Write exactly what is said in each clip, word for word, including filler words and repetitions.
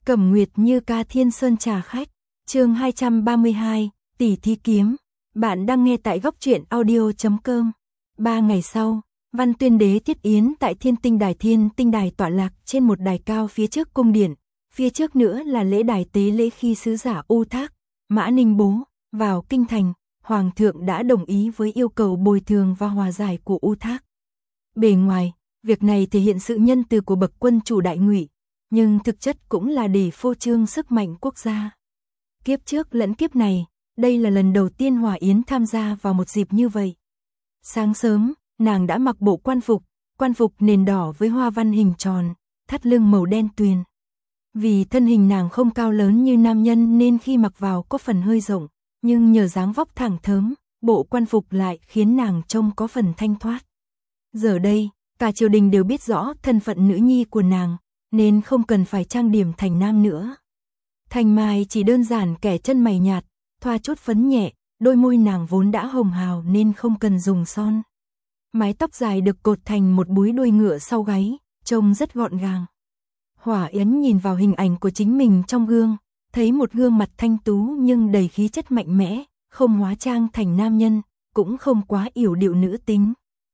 Cẩm Nguyệt Như ca Thiên Sơn trà khách, chương hai trăm ba mươi hai, tỷ thí kiếm. Bạn đang nghe tại góc truyện audio chấm com. Ba ngày sau, Văn Tuyên Đế thiết yến tại Thiên Tinh Đài. Thiên Tinh Đài tọa lạc trên một đài cao phía trước cung điện, phía trước nữa là lễ đài tế lễ khi sứ giả U Thác, Mã Ninh Bố vào kinh thành, hoàng thượng đã đồng ý với yêu cầu bồi thường và hòa giải của U Thác. Bề ngoài, việc này thể hiện sự nhân từ của bậc quân chủ đại Ngụy, nhưng thực chất cũng là để phô trương sức mạnh quốc gia. Kiếp trước lẫn kiếp này, đây là lần đầu tiên Hòa Yến tham gia vào một dịp như vậy. Sáng sớm, nàng đã mặc bộ quan phục, quan phục nền đỏ với hoa văn hình tròn, thắt lưng màu đen tuyền. Vì thân hình nàng không cao lớn như nam nhân nên khi mặc vào có phần hơi rộng, nhưng nhờ dáng vóc thẳng thớm, bộ quan phục lại khiến nàng trông có phần thanh thoát. Giờ đây, cả triều đình đều biết rõ thân phận nữ nhi của nàng, nên không cần phải trang điểm thành nam nữa. Thanh Mai chỉ đơn giản kẻ chân mày nhạt, thoa chút phấn nhẹ, đôi môi nàng vốn đã hồng hào nên không cần dùng son. Mái tóc dài được cột thành một búi đuôi ngựa sau gáy, trông rất gọn gàng. Hỏa Yến nhìn vào hình ảnh của chính mình trong gương, thấy một gương mặt thanh tú nhưng đầy khí chất mạnh mẽ, không hóa trang thành nam nhân, cũng không quá yểu điệu nữ tính.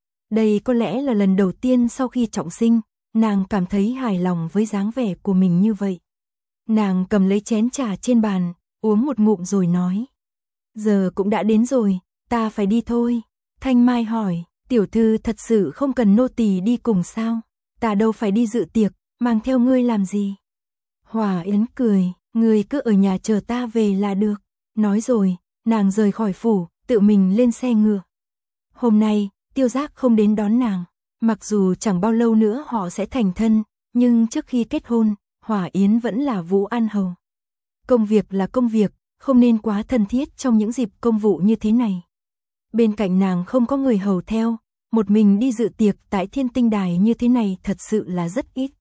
Đây có lẽ là lần đầu tiên sau khi trọng sinh, nàng cảm thấy hài lòng với dáng vẻ của mình như vậy. Nàng cầm lấy chén trà trên bàn, uống một ngụm rồi nói: "Giờ cũng đã đến rồi, ta phải đi thôi." Thanh Mai hỏi: "Tiểu thư thật sự không cần nô tỳ đi cùng sao? Ta đâu phải đi dự tiệc, mang theo ngươi làm gì?" Hòa Yến cười: "Ngươi cứ ở nhà chờ ta về là được." Nói rồi, nàng rời khỏi phủ, tự mình lên xe ngựa. Hôm nay, Tiêu Giác không đến đón nàng. Mặc dù chẳng bao lâu nữa họ sẽ thành thân, nhưng trước khi kết hôn, Hòa Yến vẫn là Vũ An Hầu. Công việc là công việc, không nên quá thân thiết trong những dịp công vụ như thế này. Bên cạnh nàng không có người hầu theo, một mình đi dự tiệc tại Thiên Tinh Đài như thế này thật sự là rất ít.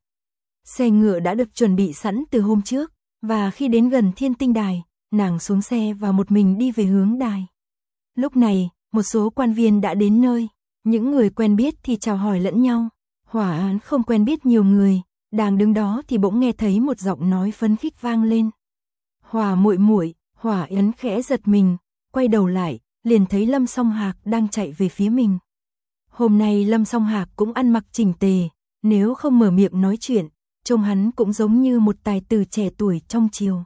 Xe ngựa đã được chuẩn bị sẵn từ hôm trước, và khi đến gần Thiên Tinh Đài, nàng xuống xe và một mình đi về hướng đài. Lúc này, một số quan viên đã đến nơi. Những người quen biết thì chào hỏi lẫn nhau. Hỏa Án không quen biết nhiều người, đang đứng đó thì bỗng nghe thấy một giọng nói phấn khích vang lên. "Hỏa muội muội." Hỏa Yến khẽ giật mình, quay đầu lại, liền thấy Lâm Song Hạc đang chạy về phía mình. Hôm nay Lâm Song Hạc cũng ăn mặc chỉnh tề, nếu không mở miệng nói chuyện, trông hắn cũng giống như một tài tử trẻ tuổi trong triều.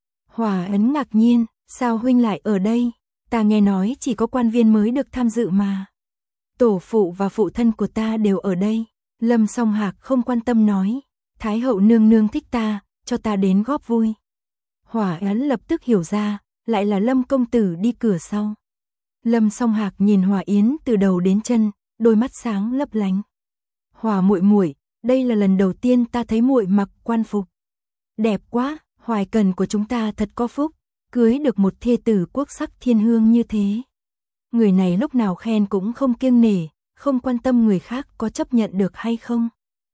Hỏa Yến ngạc nhiên: "Sao huynh lại ở đây? Ta nghe nói chỉ có quan viên mới được tham dự mà." "Tổ phụ và phụ thân của ta đều ở đây." Lâm Song Hạc không quan tâm nói: "Thái hậu nương nương thích ta, cho ta đến góp vui." Hỏa Yến lập tức hiểu ra, lại là Lâm công tử đi cửa sau. Lâm Song Hạc nhìn Hỏa Yến từ đầu đến chân, đôi mắt sáng lấp lánh. "Hỏa muội muội, đây là lần đầu tiên ta thấy muội mặc quan phục. Đẹp quá, Hoài Cần của chúng ta thật có phúc, cưới được một thê tử quốc sắc thiên hương như thế." Người này lúc nào khen cũng không kiêng nể, không quan tâm người khác có chấp nhận được hay không.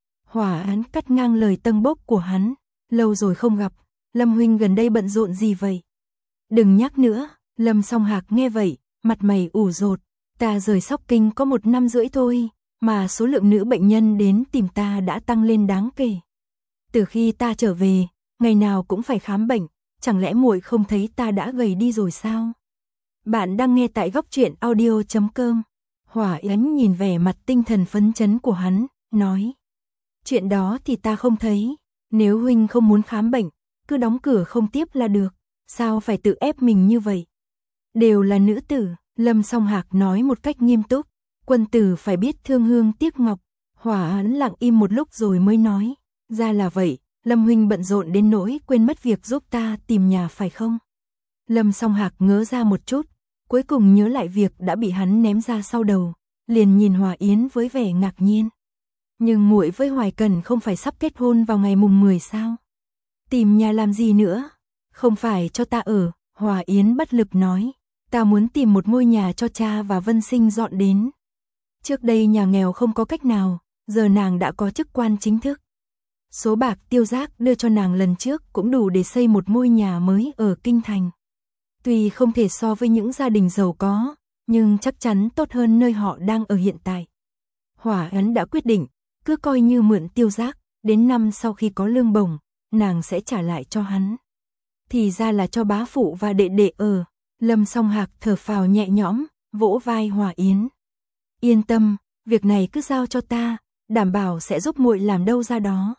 Hỏa Án cắt ngang lời tân bốc của hắn: "Lâu rồi không gặp, Lâm huynh gần đây bận rộn gì vậy?" "Đừng nhắc nữa." Lâm Song Hạc nghe vậy, mặt mày ủ rột: "Ta rời Sóc Kinh có một năm rưỡi thôi, mà số lượng nữ bệnh nhân đến tìm ta đã tăng lên đáng kể. Từ khi ta trở về, ngày nào cũng phải khám bệnh, chẳng lẽ muội không thấy ta đã gầy đi rồi sao?" Bạn đang nghe tại góc truyện audio chấm com. Hỏa Yến nhìn vẻ mặt tinh thần phấn chấn của hắn, nói: "Chuyện đó thì ta không thấy, nếu huynh không muốn khám bệnh, cứ đóng cửa không tiếp là được, sao phải tự ép mình như vậy?" "Đều là nữ tử." Lâm Song Hạc nói một cách nghiêm túc: "Quân tử phải biết thương hương tiếc ngọc." Hỏa Án lặng im một lúc rồi mới nói: "Ra là vậy, Lâm huynh bận rộn đến nỗi quên mất việc giúp ta tìm nhà phải không?" Lâm Song Hạc ngớ ra một chút, cuối cùng nhớ lại việc đã bị hắn ném ra sau đầu, liền nhìn Hòa Yến với vẻ ngạc nhiên: "Nhưng muội với Hoài Cần không phải sắp kết hôn vào ngày mùng mười sao? Tìm nhà làm gì nữa?" "Không phải cho ta ở." Hòa Yến bất lực nói: "Ta muốn tìm một ngôi nhà cho cha và Vân Sinh dọn đến. Trước đây nhà nghèo không có cách nào, giờ nàng đã có chức quan chính thức. Số bạc Tiêu Giác đưa cho nàng lần trước cũng đủ để xây một ngôi nhà mới ở kinh thành. Tuy không thể so với những gia đình giàu có, nhưng chắc chắn tốt hơn nơi họ đang ở hiện tại." Hỏa Yến đã quyết định, cứ coi như mượn Tiêu Giác, đến năm sau khi có lương bổng, nàng sẽ trả lại cho hắn. Thì ra là cho bá phụ và đệ đệ ở. Lâm Song Hạc thở phào nhẹ nhõm, vỗ vai Hòa Yến. Yên tâm, việc này cứ giao cho ta, đảm bảo sẽ giúp muội làm đâu ra đó.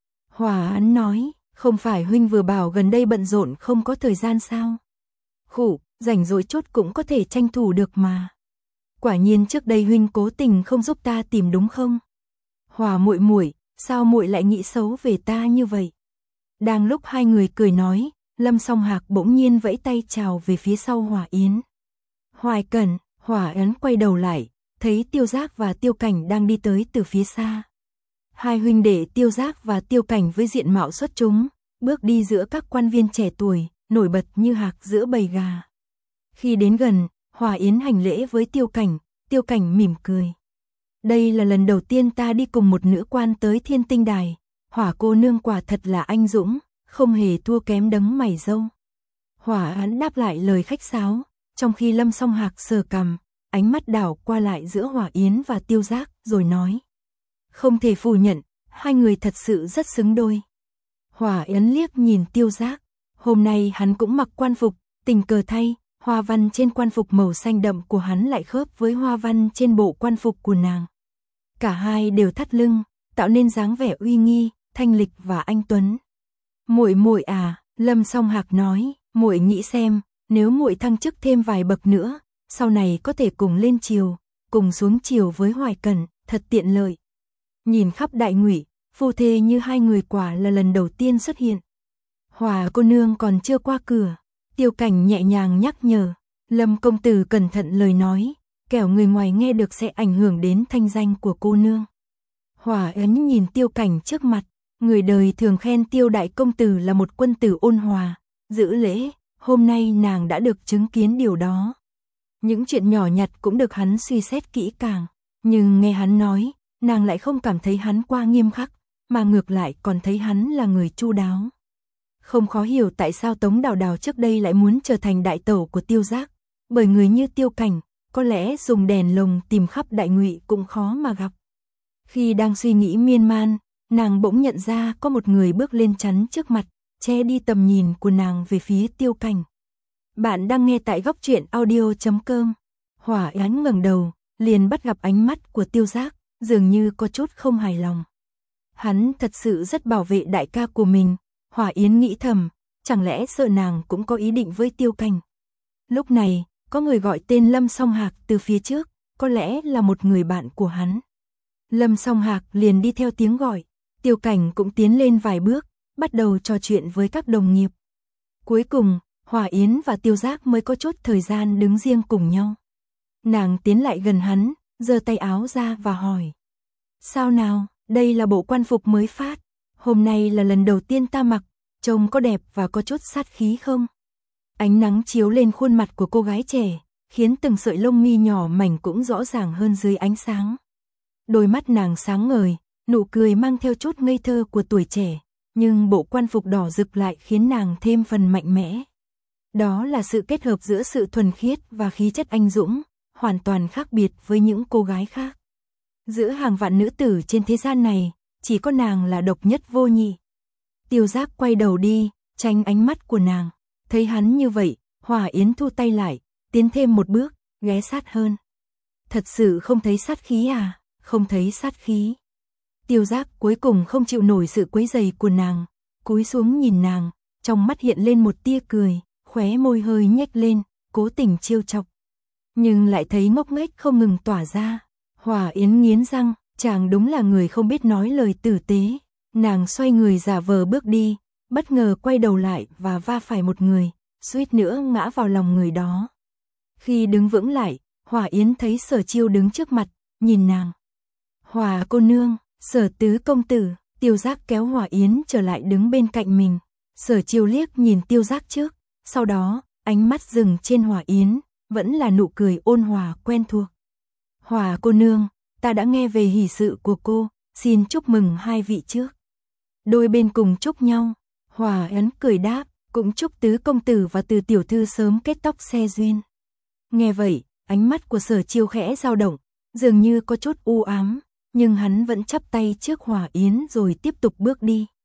Hòa Yến nói, không phải huynh vừa bảo gần đây bận rộn không có thời gian sao? Khủ, rảnh rỗi chút cũng có thể tranh thủ được mà. Quả nhiên trước đây huynh cố tình không giúp ta tìm đúng không? Hòa muội muội, sao muội lại nghĩ xấu về ta như vậy? Đang lúc hai người cười nói, Lâm Song Hạc bỗng nhiên vẫy tay chào về phía sau Hòa Yến. Hoài Cẩn, Hòa Yến quay đầu lại, thấy Tiêu Giác và Tiêu Cảnh đang đi tới từ phía xa. Hai huynh đệ Tiêu Giác và Tiêu Cảnh với diện mạo xuất chúng, bước đi giữa các quan viên trẻ tuổi, nổi bật như hạc giữa bầy gà. Khi đến gần, Hòa Yến hành lễ với Tiêu Cảnh, Tiêu Cảnh mỉm cười. Đây là lần đầu tiên ta đi cùng một nữ quan tới Thiên Tinh Đài, Hỏa cô nương quả thật là anh dũng, không hề thua kém đấng mày râu. Hòa Yến đáp lại lời khách sáo, trong khi Lâm Song Hạc sờ cằm, ánh mắt đảo qua lại giữa Hòa Yến và Tiêu Giác, rồi nói. Không thể phủ nhận, hai người thật sự rất xứng đôi. Hòa Yến liếc nhìn Tiêu Giác, hôm nay hắn cũng mặc quan phục, tình cờ thay, hoa văn trên quan phục màu xanh đậm của hắn lại khớp với hoa văn trên bộ quan phục của nàng. Cả hai đều thắt lưng, tạo nên dáng vẻ uy nghi, thanh lịch và anh tuấn. Muội muội à, Lâm Song Hạc nói, muội nghĩ xem, nếu muội thăng chức thêm vài bậc nữa, sau này có thể cùng lên triều, cùng xuống triều với Hoài Cẩn, thật tiện lợi. Nhìn khắp Đại Ngụy, phu thê như hai người quả là lần đầu tiên xuất hiện. Hòa cô nương còn chưa qua cửa, Tiêu Cảnh nhẹ nhàng nhắc nhở, Lâm công tử cẩn thận lời nói, kẻo người ngoài nghe được sẽ ảnh hưởng đến thanh danh của cô nương. Hòa Yến nhìn Tiêu Cảnh trước mặt, người đời thường khen Tiêu đại công tử là một quân tử ôn hòa, giữ lễ, hôm nay nàng đã được chứng kiến điều đó. Những chuyện nhỏ nhặt cũng được hắn suy xét kỹ càng, nhưng nghe hắn nói, nàng lại không cảm thấy hắn quá nghiêm khắc, mà ngược lại còn thấy hắn là người chu đáo. Không khó hiểu tại sao Tống Đào Đào trước đây lại muốn trở thành đại tẩu của Tiêu Giác, bởi người như Tiêu Cảnh, có lẽ dùng đèn lồng tìm khắp Đại Ngụy cũng khó mà gặp. Khi đang suy nghĩ miên man, nàng bỗng nhận ra có một người bước lên chắn trước mặt, che đi tầm nhìn của nàng về phía Tiêu Cảnh. Bạn đang nghe tại góc truyện audio chấm com. Hòa Yến ngẩng đầu, liền bắt gặp ánh mắt của Tiêu Giác, dường như có chút không hài lòng. Hắn thật sự rất bảo vệ đại ca của mình, Hòa Yến nghĩ thầm, chẳng lẽ sợ nàng cũng có ý định với Tiêu Cảnh. Lúc này, có người gọi tên Lâm Song Hạc từ phía trước, có lẽ là một người bạn của hắn. Lâm Song Hạc liền đi theo tiếng gọi, Tiêu Cảnh cũng tiến lên vài bước, bắt đầu trò chuyện với các đồng nghiệp. Cuối cùng, Hòa Yến và Tiêu Giác mới có chút thời gian đứng riêng cùng nhau. Nàng tiến lại gần hắn, giơ tay áo ra và hỏi. Sao nào, đây là bộ quan phục mới phát, hôm nay là lần đầu tiên ta mặc, trông có đẹp và có chút sát khí không? Ánh nắng chiếu lên khuôn mặt của cô gái trẻ, khiến từng sợi lông mi nhỏ mảnh cũng rõ ràng hơn dưới ánh sáng. Đôi mắt nàng sáng ngời, nụ cười mang theo chút ngây thơ của tuổi trẻ, nhưng bộ quan phục đỏ rực lại khiến nàng thêm phần mạnh mẽ. Đó là sự kết hợp giữa sự thuần khiết và khí chất anh dũng, hoàn toàn khác biệt với những cô gái khác. Giữa hàng vạn nữ tử trên thế gian này, chỉ có nàng là độc nhất vô nhị. Tiêu Giác quay đầu đi, tránh ánh mắt của nàng. Thấy hắn như vậy, Hòa Yến thu tay lại, tiến thêm một bước, ghé sát hơn. Thật sự không thấy sát khí à? Không thấy sát khí. Tiêu Giác cuối cùng không chịu nổi sự quấy rầy của nàng, cúi xuống nhìn nàng, trong mắt hiện lên một tia cười, khóe môi hơi nhếch lên, cố tình trêu chọc. Nhưng lại thấy ngốc nghếch không ngừng tỏa ra. Hòa Yến nghiến răng, chàng đúng là người không biết nói lời tử tế. Nàng xoay người giả vờ bước đi, bất ngờ quay đầu lại và va phải một người, suýt nữa ngã vào lòng người đó. Khi đứng vững lại, Hòa Yến thấy Sở Chiêu đứng trước mặt, nhìn nàng. Hòa cô nương, Sở tứ công tử. Tiêu Giác kéo Hòa Yến trở lại đứng bên cạnh mình. Sở Chiêu liếc nhìn Tiêu Giác trước, sau đó, ánh mắt dừng trên Hòa Yến, vẫn là nụ cười ôn hòa quen thuộc. Hòa cô nương, ta đã nghe về hỷ sự của cô, xin chúc mừng hai vị trước. Đôi bên cùng chúc nhau, Hòa Yến cười đáp, cũng chúc tứ công tử và Từ tiểu thư sớm kết tóc xe duyên. Nghe vậy, ánh mắt của Sở Chiêu khẽ dao động, dường như có chút u ám, nhưng hắn vẫn chắp tay trước Hòa Yến rồi tiếp tục bước đi.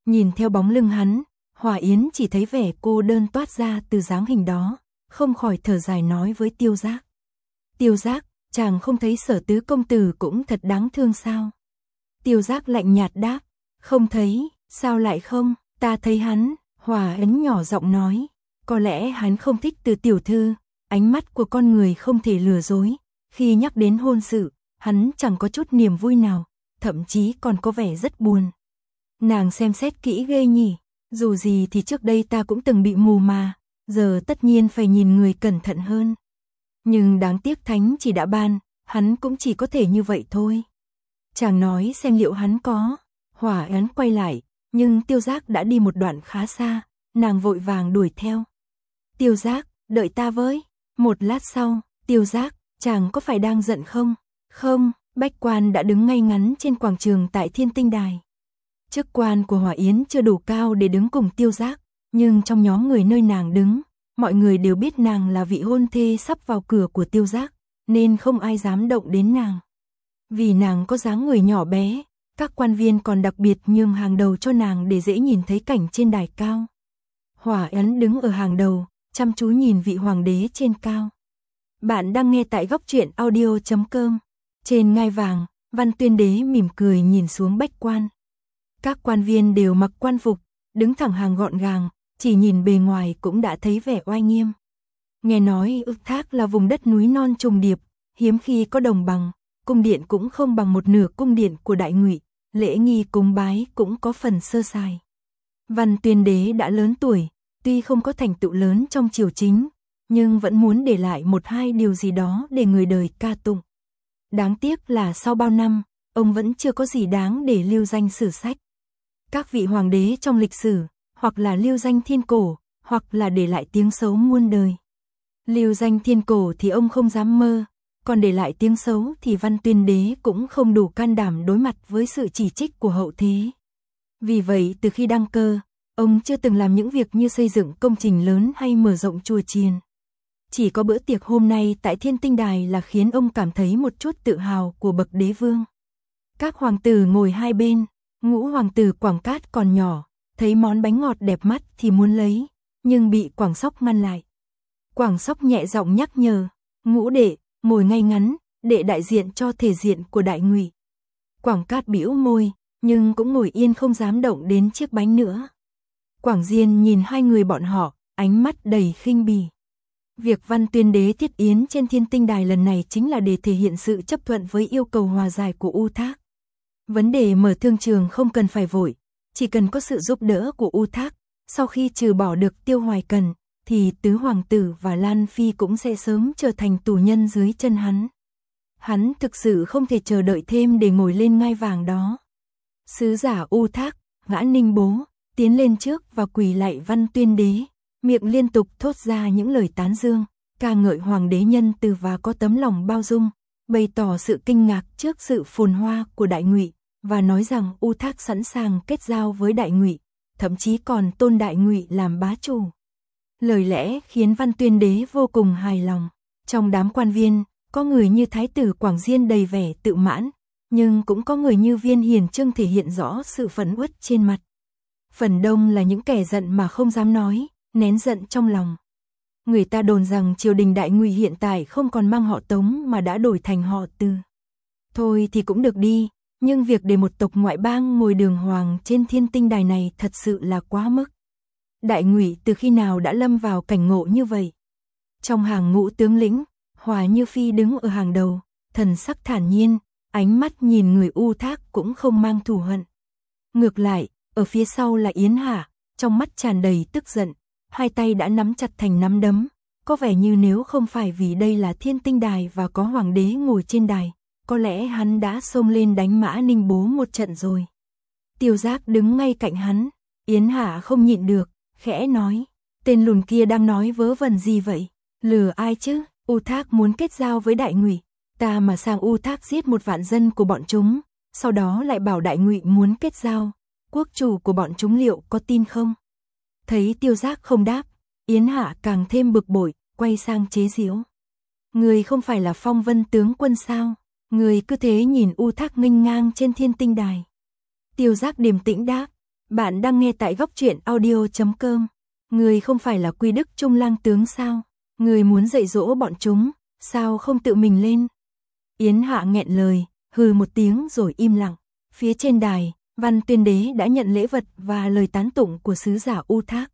Nhìn theo bóng lưng hắn, Hòa Yến chỉ thấy vẻ cô đơn toát ra từ dáng hình đó, không khỏi thở dài nói với Tiêu Giác. Tiêu Giác, chàng không thấy Sở tứ công tử cũng thật đáng thương sao? Tiêu Giác lạnh nhạt đáp, không thấy, sao lại không, ta thấy hắn. Hòa Yến nhỏ giọng nói, có lẽ hắn không thích Từ tiểu thư, ánh mắt của con người không thể lừa dối, khi nhắc đến hôn sự, hắn chẳng có chút niềm vui nào, thậm chí còn có vẻ rất buồn. Nàng xem xét kỹ ghê nhỉ, dù gì thì trước đây ta cũng từng bị mù mà, giờ tất nhiên phải nhìn người cẩn thận hơn. Nhưng đáng tiếc thánh chỉ đã ban, hắn cũng chỉ có thể như vậy thôi. Chàng nói xem liệu hắn có. Hòa Yến quay lại, nhưng Tiêu Giác đã đi một đoạn khá xa, nàng vội vàng đuổi theo. Tiêu Giác, đợi ta với. Một lát sau, Tiêu Giác, chàng có phải đang giận không? Không, bách quan đã đứng ngay ngắn trên quảng trường tại Thiên Tinh Đài. Chức quan của Hòa Yến chưa đủ cao để đứng cùng Tiêu Giác, nhưng trong nhóm người nơi nàng đứng, mọi người đều biết nàng là vị hôn thê sắp vào cửa của Tiêu Giác, nên không ai dám động đến nàng. Vì nàng có dáng người nhỏ bé, các quan viên còn đặc biệt nhường hàng đầu cho nàng để dễ nhìn thấy cảnh trên đài cao. Hòa Yến đứng ở hàng đầu, chăm chú nhìn vị hoàng đế trên cao. Bạn đang nghe tại góc truyện audio chấm com. Trên ngai vàng, Văn Tuyên Đế mỉm cười nhìn xuống bách quan. Các quan viên đều mặc quan phục, đứng thẳng hàng gọn gàng, chỉ nhìn bề ngoài cũng đã thấy vẻ oai nghiêm. Nghe nói Ức Thác là vùng đất núi non trùng điệp, hiếm khi có đồng bằng, cung điện cũng không bằng một nửa cung điện của Đại Ngụy, lễ nghi cúng bái cũng có phần sơ sài. Văn Tuyên Đế đã lớn tuổi, tuy không có thành tựu lớn trong triều chính, nhưng vẫn muốn để lại một hai điều gì đó để người đời ca tụng. Đáng tiếc là sau bao năm, ông vẫn chưa có gì đáng để lưu danh sử sách. Các vị hoàng đế trong lịch sử, hoặc là lưu danh thiên cổ, hoặc là để lại tiếng xấu muôn đời. Lưu danh thiên cổ thì ông không dám mơ, còn để lại tiếng xấu thì Văn Tuyên Đế cũng không đủ can đảm đối mặt với sự chỉ trích của hậu thế. Vì vậy từ khi đăng cơ, ông chưa từng làm những việc như xây dựng công trình lớn hay mở rộng chùa chiền. Chỉ có bữa tiệc hôm nay tại Thiên Tinh Đài là khiến ông cảm thấy một chút tự hào của bậc đế vương. Các hoàng tử ngồi hai bên, Ngũ hoàng tử Quảng Cát còn nhỏ, thấy món bánh ngọt đẹp mắt thì muốn lấy, nhưng bị Quảng Sóc ngăn lại. Quảng Sóc nhẹ giọng nhắc nhở, Ngũ đệ, ngồi ngay ngắn, đệ đại diện cho thể diện của Đại Ngụy. Quảng Cát bĩu môi, nhưng cũng ngồi yên không dám động đến chiếc bánh nữa. Quảng Diên nhìn hai người bọn họ, ánh mắt đầy khinh bỉ. Việc Văn Tuyên Đế thiết yến trên Thiên Tinh Đài lần này chính là để thể hiện sự chấp thuận với yêu cầu hòa giải của U Thác. Vấn đề mở thương trường không cần phải vội, chỉ cần có sự giúp đỡ của U Thác, sau khi trừ bỏ được Tiêu Hoài Cần, thì tứ hoàng tử và Lan Phi cũng sẽ sớm trở thành tù nhân dưới chân hắn. Hắn thực sự không thể chờ đợi thêm để ngồi lên ngai vàng đó. Sứ giả U Thác, Ngã Ninh Bố, tiến lên trước và quỳ lạy Văn Tuyên Đế, miệng liên tục thốt ra những lời tán dương, ca ngợi hoàng đế nhân từ và có tấm lòng bao dung, bày tỏ sự kinh ngạc trước sự phồn hoa của Đại Ngụy và nói rằng U Thác sẵn sàng kết giao với Đại Ngụy, thậm chí còn tôn Đại Ngụy làm bá chủ. Lời lẽ khiến Văn Tuyên Đế vô cùng hài lòng. Trong đám quan viên, có người như Thái tử Quảng Diên đầy vẻ tự mãn, nhưng cũng có người như Viên Hiền Trương thể hiện rõ sự phẫn uất trên mặt. Phần đông là những kẻ giận mà không dám nói, nén giận trong lòng. Người ta đồn rằng triều đình Đại Ngụy hiện tại không còn mang họ Tống mà đã đổi thành họ Từ. Thôi thì cũng được đi, nhưng việc để một tộc ngoại bang ngồi đường hoàng trên Thiên Tinh Đài này thật sự là quá mức. Đại Ngụy từ khi nào đã lâm vào cảnh ngộ như vậy? Trong hàng ngũ tướng lĩnh, Hòa Như Phi đứng ở hàng đầu, thần sắc thản nhiên, ánh mắt nhìn người U Thác cũng không mang thù hận. Ngược lại, ở phía sau là Yến Hạ, trong mắt tràn đầy tức giận, hai tay đã nắm chặt thành nắm đấm, có vẻ như nếu không phải vì đây là Thiên Tinh Đài và có hoàng đế ngồi trên đài, có lẽ hắn đã xông lên đánh Mã Ninh Bố một trận rồi. Tiêu Giác đứng ngay cạnh hắn, Yến Hạ không nhịn được, khẽ nói, tên lùn kia đang nói vớ vẩn gì vậy? Lừa ai chứ? U Thác muốn kết giao với Đại Ngụy, ta mà sang U Thác giết một vạn dân của bọn chúng, sau đó lại bảo Đại Ngụy muốn kết giao, quốc chủ của bọn chúng liệu có tin không? Thấy Tiêu Giác không đáp, Yến Hạ càng thêm bực bội, quay sang chế giễu. Người không phải là Phong Vân tướng quân sao? Người cứ thế nhìn U Thác nghênh ngang trên Thiên Tinh Đài. Tiêu Giác điềm tĩnh đáp, Bạn đang nghe tại góc truyện audio chấm com. Người không phải là Quy Đức Trung lang tướng sao? Người muốn dạy dỗ bọn chúng, sao không tự mình lên? Yến Hạ nghẹn lời, hừ một tiếng rồi im lặng. Phía trên đài, Văn Tuyên Đế đã nhận lễ vật và lời tán tụng của sứ giả U Thác.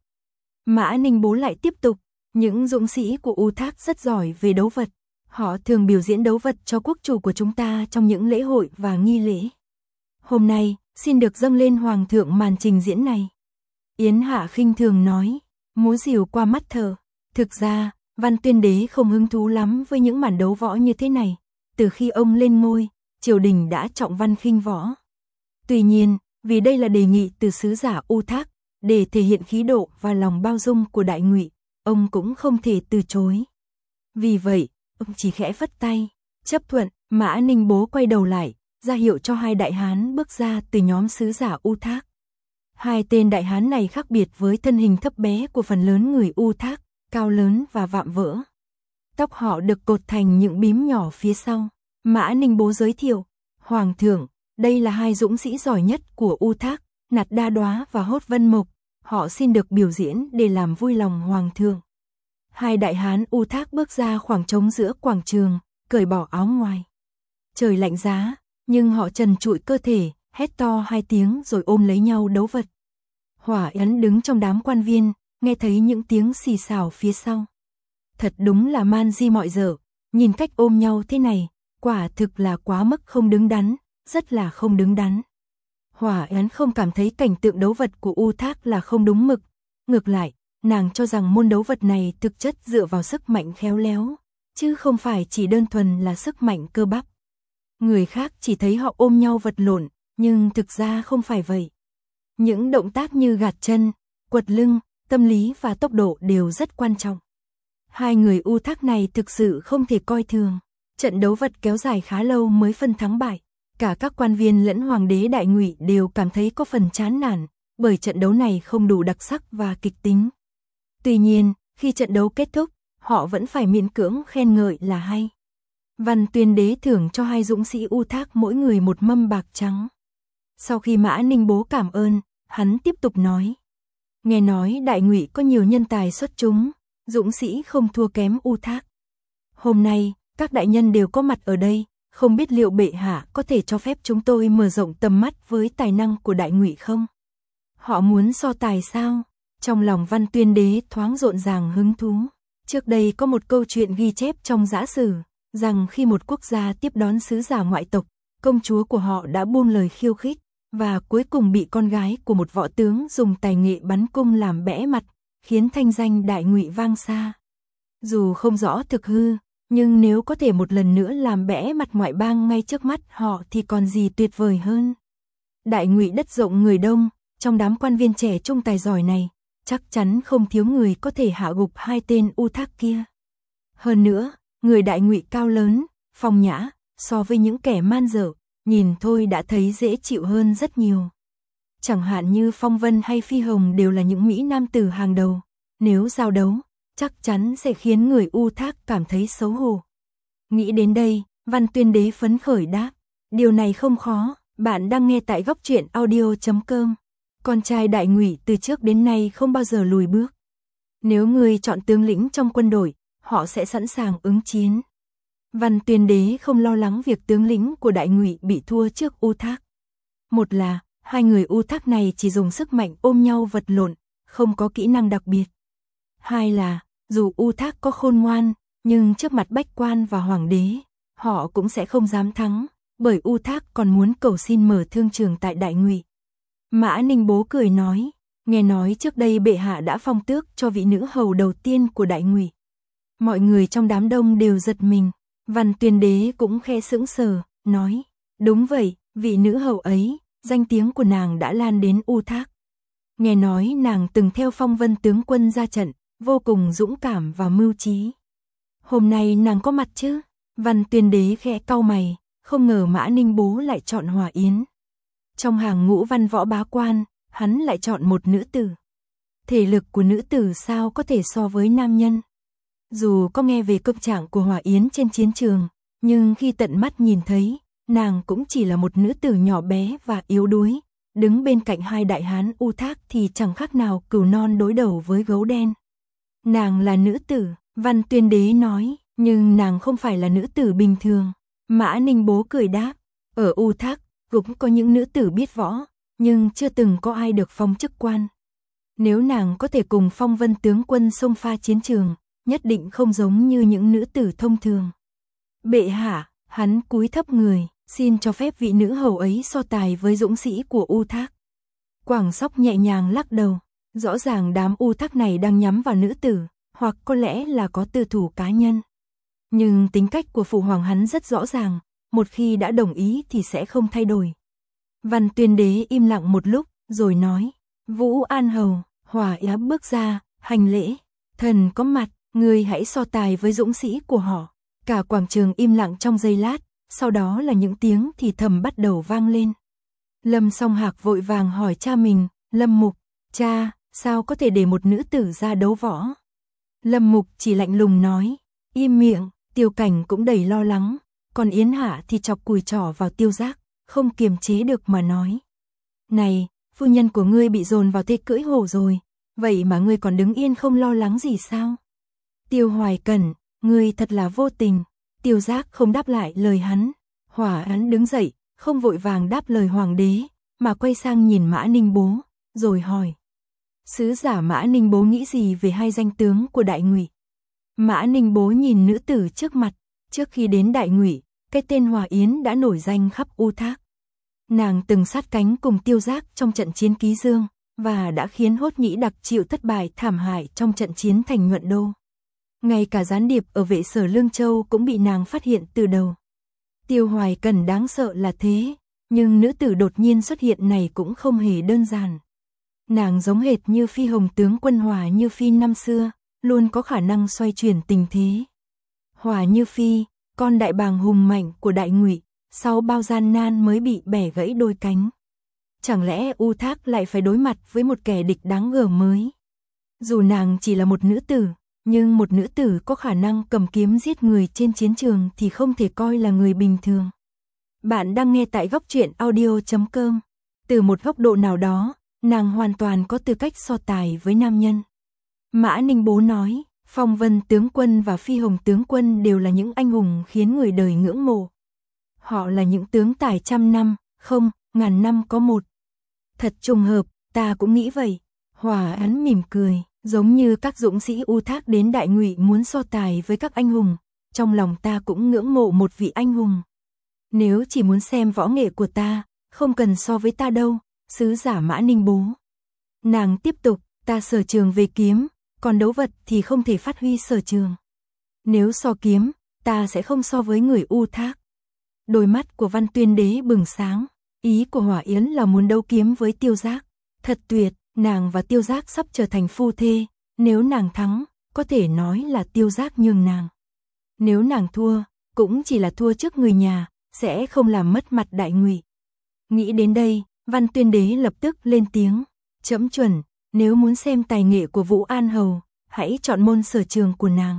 Mã Ninh Bố lại tiếp tục, những dũng sĩ của U Thác rất giỏi về đấu vật. Họ thường biểu diễn đấu vật cho quốc chủ của chúng ta trong những lễ hội và nghi lễ. Hôm nay, xin được dâng lên Hoàng thượng màn trình diễn này. Yến Hạ khinh thường nói, múa rìu qua mắt thợ. Thực ra, Văn Tuyên Đế không hứng thú lắm với những màn đấu võ như thế này. Từ khi ông lên ngôi, triều đình đã trọng văn khinh võ. Tuy nhiên, vì đây là đề nghị từ sứ giả U Thác, để thể hiện khí độ và lòng bao dung của Đại Ngụy, ông cũng không thể từ chối. Vì vậy, ông chỉ khẽ phất tay, chấp thuận. Mã Ninh Bố quay đầu lại, ra hiệu cho hai đại hán bước ra từ nhóm sứ giả U Thác. Hai tên đại hán này khác biệt với thân hình thấp bé của phần lớn người U Thác, cao lớn và vạm vỡ. Tóc họ được cột thành những bím nhỏ phía sau. Mã Ninh Bố giới thiệu, Hoàng thượng, đây là hai dũng sĩ giỏi nhất của U Thác, Nạt Đa Đoá và Hốt Vân Mộc. Họ xin được biểu diễn để làm vui lòng Hoàng thượng. Hai đại hán U Thác bước ra khoảng trống giữa quảng trường, cởi bỏ áo ngoài. Trời lạnh giá, nhưng họ trần trụi cơ thể, hét to hai tiếng rồi ôm lấy nhau đấu vật. Hỏa Yến đứng trong đám quan viên, nghe thấy những tiếng xì xào phía sau. Thật đúng là man di mọi dở, nhìn cách ôm nhau thế này, quả thực là quá mức không đứng đắn, rất là không đứng đắn. Hỏa Yến không cảm thấy cảnh tượng đấu vật của U Thác là không đúng mực, ngược lại, nàng cho rằng môn đấu vật này thực chất dựa vào sức mạnh khéo léo, chứ không phải chỉ đơn thuần là sức mạnh cơ bắp. Người khác chỉ thấy họ ôm nhau vật lộn, nhưng thực ra không phải vậy. Những động tác như gạt chân, quật lưng, tâm lý và tốc độ đều rất quan trọng. Hai người U Thác này thực sự không thể coi thường. Trận đấu vật kéo dài khá lâu mới phân thắng bại. Cả các quan viên lẫn hoàng đế Đại Ngụy đều cảm thấy có phần chán nản, bởi trận đấu này không đủ đặc sắc và kịch tính. Tuy nhiên, khi trận đấu kết thúc, họ vẫn phải miễn cưỡng khen ngợi là hay. Văn Tuyên Đế thưởng cho hai dũng sĩ U Thác mỗi người một mâm bạc trắng. Sau khi Mã Ninh Bố cảm ơn, hắn tiếp tục nói. Nghe nói Đại Ngụy có nhiều nhân tài xuất chúng, dũng sĩ không thua kém U Thác. Hôm nay, các đại nhân đều có mặt ở đây, không biết liệu bệ hạ có thể cho phép chúng tôi mở rộng tầm mắt với tài năng của Đại Ngụy không? Họ muốn so tài sao? Trong lòng Văn Tuyên Đế thoáng rộn ràng hứng thú. Trước đây có một câu chuyện ghi chép trong giã sử, rằng khi một quốc gia tiếp đón sứ giả ngoại tộc, công chúa của họ đã buông lời khiêu khích, và cuối cùng bị con gái của một võ tướng dùng tài nghệ bắn cung làm bẽ mặt, khiến thanh danh Đại Ngụy vang xa. Dù không rõ thực hư, nhưng nếu có thể một lần nữa làm bẽ mặt ngoại bang ngay trước mắt họ thì còn gì tuyệt vời hơn. Đại Ngụy đất rộng người đông, trong đám quan viên trẻ trung tài giỏi này, chắc chắn không thiếu người có thể hạ gục hai tên U Thác kia. Hơn nữa, người Đại Ngụy cao lớn, phong nhã, so với những kẻ man dợ, nhìn thôi đã thấy dễ chịu hơn rất nhiều. Chẳng hạn như Phong Vân hay Phi Hồng đều là những mỹ nam tử hàng đầu, nếu giao đấu, chắc chắn sẽ khiến người U Thác cảm thấy xấu hổ. Nghĩ đến đây, Văn Tuyên Đế phấn khởi đáp, điều này không khó, bạn đang nghe tại góc truyện audio chấm com. Con trai Đại Ngụy từ trước đến nay không bao giờ lùi bước. Nếu người chọn tướng lĩnh trong quân đội, họ sẽ sẵn sàng ứng chiến. Văn Tuyên Đế không lo lắng việc tướng lĩnh của Đại Ngụy bị thua trước U Thác. Một là, hai người U Thác này chỉ dùng sức mạnh ôm nhau vật lộn, không có kỹ năng đặc biệt. Hai là, dù U Thác có khôn ngoan, nhưng trước mặt bách quan và hoàng đế, họ cũng sẽ không dám thắng, bởi U Thác còn muốn cầu xin mở thương trường tại Đại Ngụy. Mã Ninh Bố cười nói, nghe nói trước đây bệ hạ đã phong tước cho vị nữ hầu đầu tiên của Đại Ngụy. Mọi người trong đám đông đều giật mình. Văn Tuyên Đế cũng khe sững sờ, nói, đúng vậy, vị nữ hầu ấy, danh tiếng của nàng đã lan đến U Thác. Nghe nói nàng từng theo Phong Vân tướng quân ra trận, vô cùng dũng cảm và mưu trí. Hôm nay nàng có mặt chứ? Văn Tuyên Đế khẽ cau mày, không ngờ Mã Ninh Bố lại chọn Hỏa Yến. Trong hàng ngũ văn võ bá quan, hắn lại chọn một nữ tử. Thể lực của nữ tử sao có thể so với nam nhân? Dù có nghe về công trạng của Hỏa Yến trên chiến trường, nhưng khi tận mắt nhìn thấy, nàng cũng chỉ là một nữ tử nhỏ bé và yếu đuối, đứng bên cạnh hai đại hán U Thác thì chẳng khác nào cừu non đối đầu với gấu đen. Nàng là nữ tử, Văn Tuyên Đế nói, nhưng nàng không phải là nữ tử bình thường. Mã Ninh Bố cười đáp, ở U Thác cũng có những nữ tử biết võ, nhưng chưa từng có ai được phong chức quan. Nếu nàng có thể cùng Phong Vân tướng quân xông pha chiến trường, nhất định không giống như những nữ tử thông thường. Bệ hạ, hắn cúi thấp người, xin cho phép vị nữ hầu ấy so tài với dũng sĩ của U Thác. Quảng Sóc nhẹ nhàng lắc đầu, rõ ràng đám U Thác này đang nhắm vào nữ tử, hoặc có lẽ là có tư thủ cá nhân. Nhưng tính cách của phụ hoàng hắn rất rõ ràng, một khi đã đồng ý thì sẽ không thay đổi. Văn Tuyên Đế im lặng một lúc, rồi nói, Vũ An Hầu, Hỏa Yá bước ra, hành lễ, thần có mặt, người hãy so tài với dũng sĩ của họ. Cả quảng trường im lặng trong giây lát, sau đó là những tiếng thì thầm bắt đầu vang lên. Lâm Song Hạc vội vàng hỏi cha mình, Lâm Mục, cha, sao có thể để một nữ tử ra đấu võ? Lâm Mục chỉ lạnh lùng nói, im miệng. Tiêu Cảnh cũng đầy lo lắng, còn Yến Hạ thì chọc cùi trỏ vào Tiêu Giác, không kiềm chế được mà nói. Này, phu nhân của ngươi bị dồn vào thế cưỡi hổ rồi, vậy mà ngươi còn đứng yên không lo lắng gì sao? Tiêu Hoài Cẩn, ngươi thật là vô tình. Tiêu Giác không đáp lại lời hắn. Hỏa Án đứng dậy, không vội vàng đáp lời hoàng đế, mà quay sang nhìn Mã Ninh Bố, rồi hỏi. Sứ giả Mã Ninh Bố nghĩ gì về hai danh tướng của Đại Ngụy? Mã Ninh Bố nhìn nữ tử trước mặt, trước khi đến Đại Ngụy, cái tên Hòa Yến đã nổi danh khắp U Thác. Nàng từng sát cánh cùng Tiêu Giác trong trận chiến Ký Dương, và đã khiến Hốt Nhĩ Đặc chịu thất bại thảm hại trong trận chiến thành Nhuận Đô. Ngay cả gián điệp ở vệ sở Lương Châu cũng bị nàng phát hiện từ đầu. Tiêu Hoài Cẩn đáng sợ là thế, nhưng nữ tử đột nhiên xuất hiện này cũng không hề đơn giản. Nàng giống hệt như Phi Hồng tướng quân Hòa Như Phi năm xưa, luôn có khả năng xoay chuyển tình thế. Hòa Như Phi, con đại bàng hùng mạnh của Đại Ngụy, sau bao gian nan mới bị bẻ gãy đôi cánh. Chẳng lẽ U Thác lại phải đối mặt với một kẻ địch đáng gờm mới? Dù nàng chỉ là một nữ tử, nhưng một nữ tử có khả năng cầm kiếm giết người trên chiến trường thì không thể coi là người bình thường. Bạn đang nghe tại góc truyện audio chấm com. Từ một góc độ nào đó, nàng hoàn toàn có tư cách so tài với nam nhân. Mã Ninh Bố nói, Phong Vân tướng quân và Phi Hồng tướng quân đều là những anh hùng khiến người đời ngưỡng mộ. Họ là những tướng tài trăm năm, không, ngàn năm có một. Thật trùng hợp, ta cũng nghĩ vậy. Hòa Án mỉm cười, giống như các dũng sĩ U Thác đến Đại Ngụy muốn so tài với các anh hùng, trong lòng ta cũng ngưỡng mộ một vị anh hùng. Nếu chỉ muốn xem võ nghệ của ta, không cần so với ta đâu, sứ giả Mã Ninh Bố. Nàng tiếp tục, ta sở trường về kiếm, còn đấu vật thì không thể phát huy sở trường. Nếu so kiếm, ta sẽ không so với người U Thác. Đôi mắt của Văn Tuyên Đế bừng sáng, ý của Hỏa Yến là muốn đấu kiếm với Tiêu Giác. Thật tuyệt, nàng và Tiêu Giác sắp trở thành phu thê, nếu nàng thắng, có thể nói là Tiêu Giác nhường nàng. Nếu nàng thua, cũng chỉ là thua trước người nhà, sẽ không làm mất mặt Đại Ngụy. Nghĩ đến đây, Văn Tuyên Đế lập tức lên tiếng, chẫm chuẩn, nếu muốn xem tài nghệ của Vũ An Hầu, hãy chọn môn sở trường của nàng.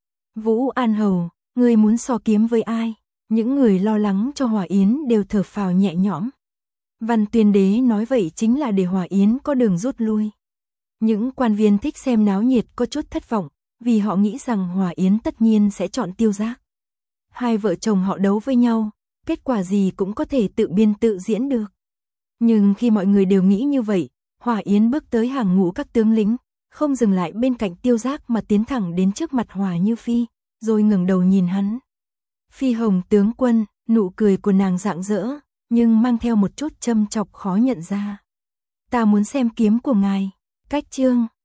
Vũ An Hầu, ngươi muốn so kiếm với ai? Những người lo lắng cho Hỏa Yến đều thở phào nhẹ nhõm. Văn Tuyên Đế nói vậy chính là để Hỏa Yến có đường rút lui. Những quan viên thích xem náo nhiệt có chút thất vọng, vì họ nghĩ rằng Hỏa Yến tất nhiên sẽ chọn Tiêu Giác. Hai vợ chồng họ đấu với nhau, kết quả gì cũng có thể tự biên tự diễn được. Nhưng khi mọi người đều nghĩ như vậy, Hỏa Yến bước tới hàng ngũ các tướng lĩnh, không dừng lại bên cạnh Tiêu Giác mà tiến thẳng đến trước mặt Hòa Như Phi, rồi ngẩng đầu nhìn hắn. Phi Hồng tướng quân, nụ cười của nàng rạng rỡ, nhưng mang theo một chút châm chọc khó nhận ra. Ta muốn xem kiếm của ngài. Cách chương